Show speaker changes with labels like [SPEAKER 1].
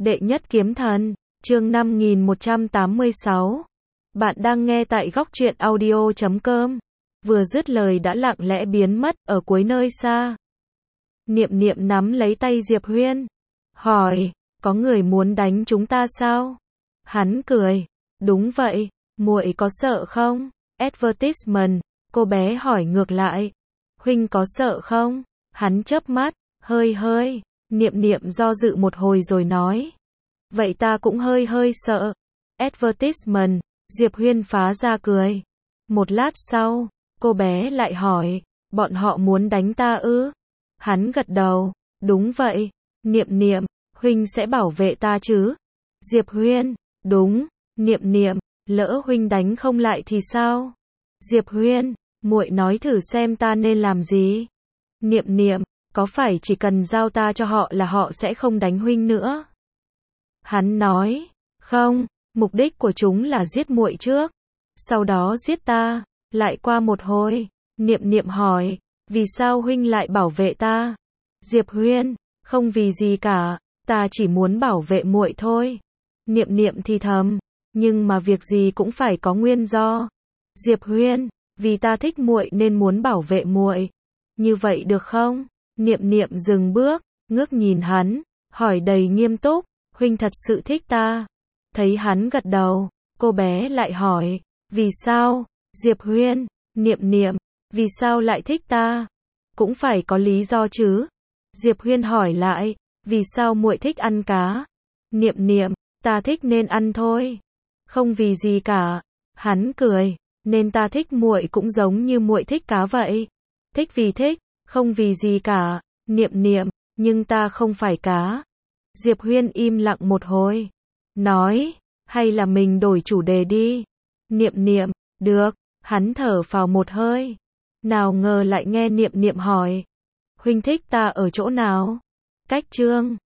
[SPEAKER 1] Đệ nhất kiếm thần, chương 5186. Bạn đang nghe tại góc truyện audio.com. Vừa dứt lời đã lặng lẽ biến mất ở cuối nơi xa. Niệm Niệm nắm lấy tay Diệp Huyên, hỏi, có người muốn đánh chúng ta sao? Hắn cười, đúng vậy, muội có sợ không? Advertisement, cô bé hỏi ngược lại, huynh có sợ không? Hắn chớp mắt, hơi. Niệm Niệm do dự một hồi rồi nói, vậy ta cũng hơi sợ. Advertisement, Diệp Huyên phá ra cười. Một lát sau, cô bé lại hỏi, bọn họ muốn đánh ta ư? Hắn gật đầu, đúng vậy. Niệm Niệm, huynh sẽ bảo vệ ta chứ? Diệp Huyên, đúng. Niệm Niệm, lỡ huynh đánh không lại thì sao? Diệp Huyên, muội nói thử xem ta nên làm gì? Niệm Niệm, có phải chỉ cần giao ta cho họ là họ sẽ không đánh huynh nữa? Hắn nói, không, mục đích của chúng là giết muội trước, sau đó giết ta. Lại qua một hồi, Niệm Niệm hỏi, vì sao huynh lại bảo vệ ta? Diệp Huyên, không vì gì cả, ta chỉ muốn bảo vệ muội thôi. Niệm Niệm thì thầm, nhưng mà việc gì cũng phải có nguyên do. Diệp Huyên, vì ta thích muội nên muốn bảo vệ muội. Như vậy được không? Niệm Niệm dừng bước, ngước nhìn hắn, hỏi đầy nghiêm túc, huynh thật sự thích ta? Thấy hắn gật đầu, cô bé lại hỏi, vì sao? Diệp Huyên, Niệm Niệm, vì sao lại thích ta? Cũng phải có lý do chứ. Diệp Huyên hỏi lại, vì sao muội thích ăn cá? Niệm Niệm, ta thích nên ăn thôi. Không vì gì cả. Hắn cười, nên ta thích muội cũng giống như muội thích cá vậy. Thích vì thích, không vì gì cả. Niệm Niệm, nhưng ta không phải cá. Diệp Huyên im lặng một hồi, nói, hay là mình đổi chủ đề đi. Niệm Niệm, được. Hắn thở phào một hơi. Nào ngờ lại nghe Niệm Niệm hỏi, huynh thích ta ở chỗ nào? Cách chương